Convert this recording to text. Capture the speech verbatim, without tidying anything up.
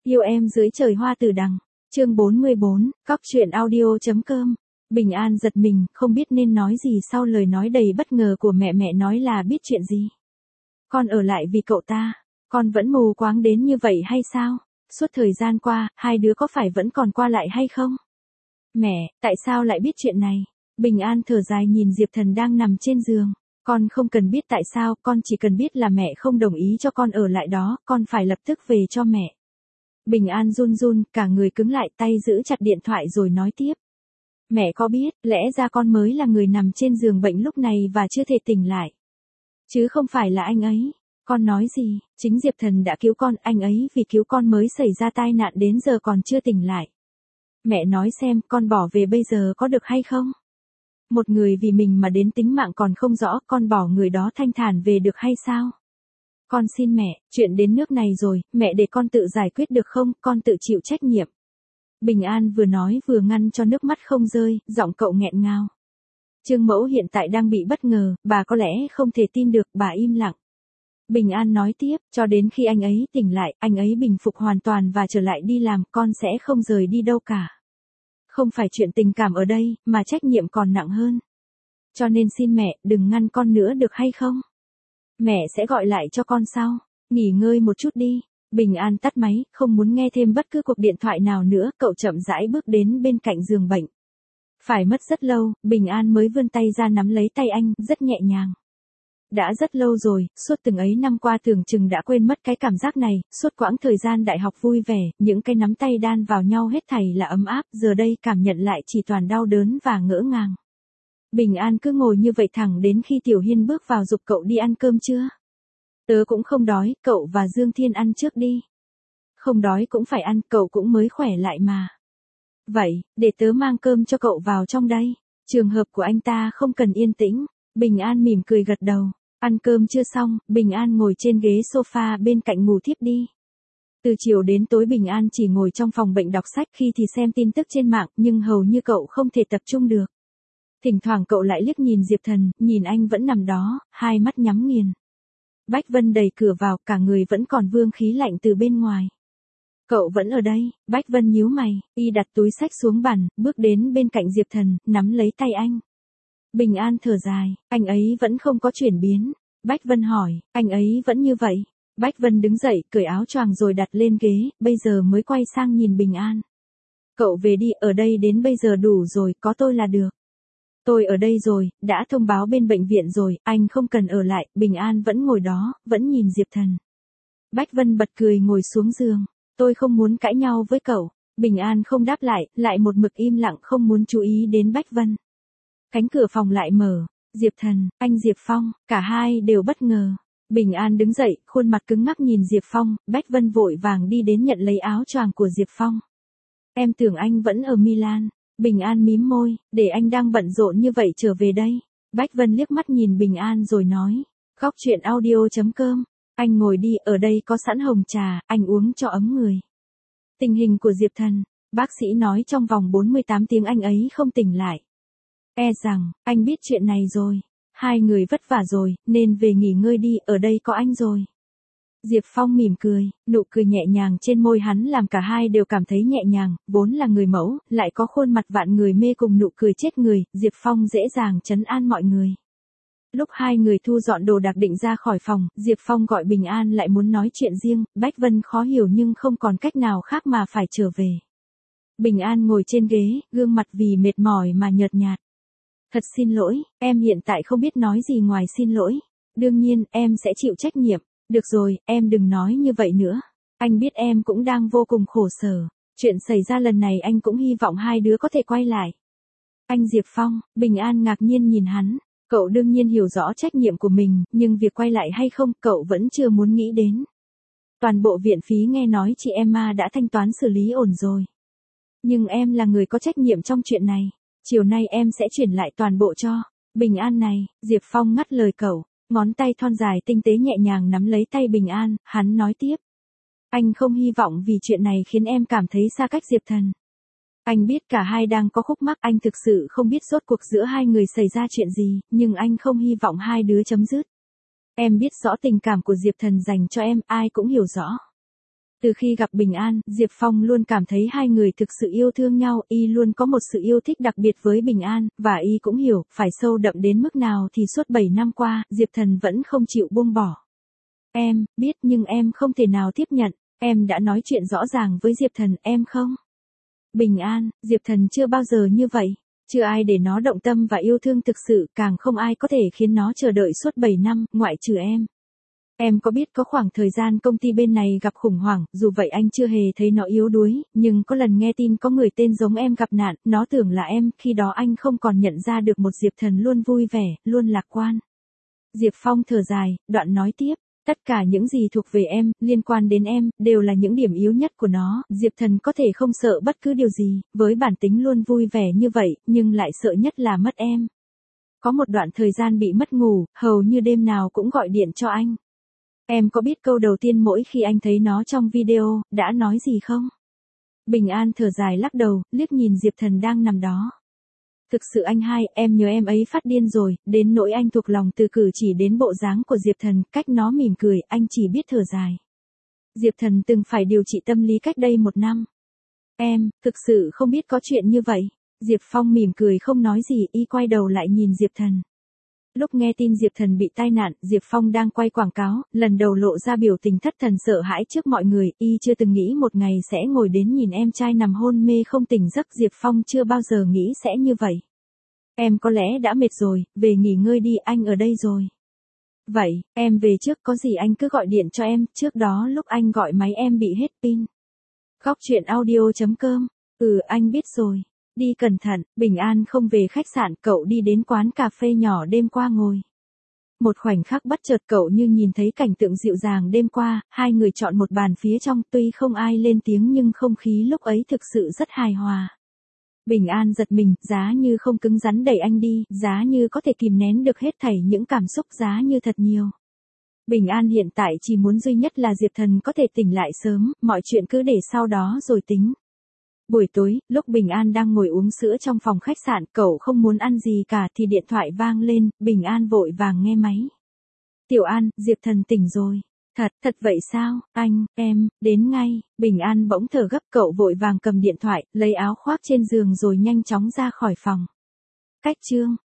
Yêu em dưới trời hoa tử đằng. Chương bốn mươi bốn, cóc truyện audio.com. Bình An giật mình, không biết nên nói gì sau lời nói đầy bất ngờ của mẹ. Mẹ nói là biết chuyện gì? Con ở lại vì cậu ta. Con vẫn mù quáng đến như vậy hay sao? Suốt thời gian qua, hai đứa có phải vẫn còn qua lại hay không? Mẹ, tại sao lại biết chuyện này? Bình An thở dài nhìn Diệp Thần đang nằm trên giường. Con không cần biết tại sao, con chỉ cần biết là mẹ không đồng ý cho con ở lại đó, con phải lập tức về cho mẹ. Bình An run run, cả người cứng lại, tay giữ chặt điện thoại rồi nói tiếp. Mẹ có biết, lẽ ra con mới là người nằm trên giường bệnh lúc này và chưa thể tỉnh lại. Chứ không phải là anh ấy. Con nói gì, chính Diệp Thần đã cứu con, anh ấy vì cứu con mới xảy ra tai nạn đến giờ còn chưa tỉnh lại. Mẹ nói xem, con bỏ về bây giờ có được hay không? Một người vì mình mà đến tính mạng còn không rõ, con bỏ người đó thanh thản về được hay sao? Con xin mẹ, chuyện đến nước này rồi, mẹ để con tự giải quyết được không, con tự chịu trách nhiệm. Bình An vừa nói vừa ngăn cho nước mắt không rơi, giọng cậu nghẹn ngào. Trương Mẫu hiện tại đang bị bất ngờ, bà có lẽ không thể tin được, bà im lặng. Bình An nói tiếp, cho đến khi anh ấy tỉnh lại, anh ấy bình phục hoàn toàn và trở lại đi làm, con sẽ không rời đi đâu cả. Không phải chuyện tình cảm ở đây, mà trách nhiệm còn nặng hơn. Cho nên xin mẹ, đừng ngăn con nữa được hay không? Mẹ sẽ gọi lại cho con sau. Nghỉ ngơi một chút đi. Bình An tắt máy, không muốn nghe thêm bất cứ cuộc điện thoại nào nữa, cậu chậm rãi bước đến bên cạnh giường bệnh. Phải mất rất lâu, Bình An mới vươn tay ra nắm lấy tay anh, rất nhẹ nhàng. Đã rất lâu rồi, suốt từng ấy năm qua tưởng chừng đã quên mất cái cảm giác này, suốt quãng thời gian đại học vui vẻ, những cái nắm tay đan vào nhau hết thảy là ấm áp, giờ đây cảm nhận lại chỉ toàn đau đớn và ngỡ ngàng. Bình An cứ ngồi như vậy thẳng đến khi Tiểu Hiên bước vào giục cậu đi ăn cơm chưa? Tớ cũng không đói, cậu và Dương Thiên ăn trước đi. Không đói cũng phải ăn, cậu cũng mới khỏe lại mà. Vậy, để tớ mang cơm cho cậu vào trong đây. Trường hợp của anh ta không cần yên tĩnh. Bình An mỉm cười gật đầu. Ăn cơm chưa xong, Bình An ngồi trên ghế sofa bên cạnh ngủ thiếp đi. Từ chiều đến tối Bình An chỉ ngồi trong phòng bệnh đọc sách, khi thì xem tin tức trên mạng, nhưng hầu như cậu không thể tập trung được. Thỉnh thoảng cậu lại liếc nhìn Diệp Thần, nhìn anh vẫn nằm đó, hai mắt nhắm nghiền. Bách Vân đẩy cửa vào, cả người vẫn còn vương khí lạnh từ bên ngoài. Cậu vẫn ở đây, Bách Vân nhíu mày, y đặt túi sách xuống bàn, bước đến bên cạnh Diệp Thần, nắm lấy tay anh. Bình An thở dài, anh ấy vẫn không có chuyển biến. Bách Vân hỏi, anh ấy vẫn như vậy. Bách Vân đứng dậy, cởi áo choàng rồi đặt lên ghế, bây giờ mới quay sang nhìn Bình An. Cậu về đi, ở đây đến bây giờ đủ rồi, có tôi là được. Tôi ở đây rồi, đã thông báo bên bệnh viện rồi, anh không cần ở lại. Bình An vẫn ngồi đó, vẫn nhìn Diệp Thần. Bách Vân bật cười ngồi xuống giường. Tôi không muốn cãi nhau với cậu. Bình An không đáp lại, lại một mực im lặng không muốn chú ý đến Bách Vân. Cánh cửa phòng lại mở. Diệp Thần, anh Diệp Phong, cả hai đều bất ngờ. Bình An đứng dậy, khuôn mặt cứng ngắc nhìn Diệp Phong, Bách Vân vội vàng đi đến nhận lấy áo choàng của Diệp Phong. Em tưởng anh vẫn ở Milan. Bình An mím môi, để anh đang bận rộn như vậy trở về đây. Bách Vân liếc mắt nhìn Bình An rồi nói. Cóc truyện audio.com. Anh ngồi đi, ở đây có sẵn hồng trà, anh uống cho ấm người. Tình hình của Diệp Thần, bác sĩ nói trong vòng bốn mươi tám tiếng anh ấy không tỉnh lại. E rằng, anh biết chuyện này rồi. Hai người vất vả rồi, nên về nghỉ ngơi đi, ở đây có anh rồi. Diệp Phong mỉm cười, nụ cười nhẹ nhàng trên môi hắn làm cả hai đều cảm thấy nhẹ nhàng, vốn là người mẫu, lại có khuôn mặt vạn người mê cùng nụ cười chết người, Diệp Phong dễ dàng trấn an mọi người. Lúc hai người thu dọn đồ đạc định ra khỏi phòng, Diệp Phong gọi Bình An lại muốn nói chuyện riêng, Bách Vân khó hiểu nhưng không còn cách nào khác mà phải trở về. Bình An ngồi trên ghế, gương mặt vì mệt mỏi mà nhợt nhạt. Thật xin lỗi, em hiện tại không biết nói gì ngoài xin lỗi. Đương nhiên, em sẽ chịu trách nhiệm. Được rồi, em đừng nói như vậy nữa. Anh biết em cũng đang vô cùng khổ sở. Chuyện xảy ra lần này anh cũng hy vọng hai đứa có thể quay lại. Anh Diệp Phong, Bình An ngạc nhiên nhìn hắn. Cậu đương nhiên hiểu rõ trách nhiệm của mình, nhưng việc quay lại hay không, cậu vẫn chưa muốn nghĩ đến. Toàn bộ viện phí nghe nói chị Emma đã thanh toán xử lý ổn rồi. Nhưng em là người có trách nhiệm trong chuyện này. Chiều nay em sẽ chuyển lại toàn bộ cho Bình An này. Diệp Phong ngắt lời cậu. Ngón tay thon dài tinh tế nhẹ nhàng nắm lấy tay Bình An, hắn nói tiếp. Anh không hy vọng vì chuyện này khiến em cảm thấy xa cách Diệp Thần. Anh biết cả hai đang có khúc mắc, anh thực sự không biết rốt cuộc giữa hai người xảy ra chuyện gì, nhưng anh không hy vọng hai đứa chấm dứt. Em biết rõ tình cảm của Diệp Thần dành cho em, ai cũng hiểu rõ. Từ khi gặp Bình An, Diệp Phong luôn cảm thấy hai người thực sự yêu thương nhau, y luôn có một sự yêu thích đặc biệt với Bình An, và y cũng hiểu, phải sâu đậm đến mức nào thì suốt bảy năm qua, Diệp Thần vẫn không chịu buông bỏ. Em, biết nhưng em không thể nào tiếp nhận, em đã nói chuyện rõ ràng với Diệp Thần, em không. Bình An, Diệp Thần chưa bao giờ như vậy. Chưa ai để nó động tâm và yêu thương thực sự, càng không ai có thể khiến nó chờ đợi suốt bảy năm, ngoại trừ em. Em có biết có khoảng thời gian công ty bên này gặp khủng hoảng, dù vậy anh chưa hề thấy nó yếu đuối, nhưng có lần nghe tin có người tên giống em gặp nạn, nó tưởng là em, khi đó anh không còn nhận ra được một Diệp Thần luôn vui vẻ, luôn lạc quan. Diệp Phong thở dài, đoạn nói tiếp. Tất cả những gì thuộc về em, liên quan đến em, đều là những điểm yếu nhất của nó. Diệp Thần có thể không sợ bất cứ điều gì, với bản tính luôn vui vẻ như vậy, nhưng lại sợ nhất là mất em. Có một đoạn thời gian bị mất ngủ, hầu như đêm nào cũng gọi điện cho anh. Em có biết câu đầu tiên mỗi khi anh thấy nó trong video, đã nói gì không? Bình An thở dài lắc đầu, liếc nhìn Diệp Thần đang nằm đó. Thực sự anh hai, em nhớ em ấy phát điên rồi, đến nỗi anh thuộc lòng từ cử chỉ đến bộ dáng của Diệp Thần, cách nó mỉm cười, anh chỉ biết thở dài. Diệp Thần từng phải điều trị tâm lý cách đây một năm. Em, thực sự không biết có chuyện như vậy. Diệp Phong mỉm cười không nói gì, y quay đầu lại nhìn Diệp Thần. Lúc nghe tin Diệp Thần bị tai nạn, Diệp Phong đang quay quảng cáo, lần đầu lộ ra biểu tình thất thần sợ hãi trước mọi người, y chưa từng nghĩ một ngày sẽ ngồi đến nhìn em trai nằm hôn mê không tỉnh giấc. Diệp Phong chưa bao giờ nghĩ sẽ như vậy. Em có lẽ đã mệt rồi, về nghỉ ngơi đi, anh ở đây rồi. Vậy, em về trước, có gì anh cứ gọi điện cho em, trước đó lúc anh gọi máy em bị hết pin. Góc truyện audio chấm com. Ừ, anh biết rồi. Đi cẩn thận. Bình An không về khách sạn, cậu đi đến quán cà phê nhỏ đêm qua ngồi. Một khoảnh khắc bất chợt cậu như nhìn thấy cảnh tượng dịu dàng đêm qua, hai người chọn một bàn phía trong, tuy không ai lên tiếng nhưng không khí lúc ấy thực sự rất hài hòa. Bình An giật mình, giá như không cứng rắn đẩy anh đi, giá như có thể kìm nén được hết thảy những cảm xúc, giá như thật nhiều. Bình An hiện tại chỉ muốn duy nhất là Diệp Thần có thể tỉnh lại sớm, mọi chuyện cứ để sau đó rồi tính. Buổi tối, lúc Bình An đang ngồi uống sữa trong phòng khách sạn, cậu không muốn ăn gì cả thì điện thoại vang lên, Bình An vội vàng nghe máy. Tiểu An, Diệp Thần tỉnh rồi. Thật, thật vậy sao, anh, em, đến ngay. Bình An bỗng thở gấp, cậu vội vàng cầm điện thoại, lấy áo khoác trên giường rồi nhanh chóng ra khỏi phòng. Cách chương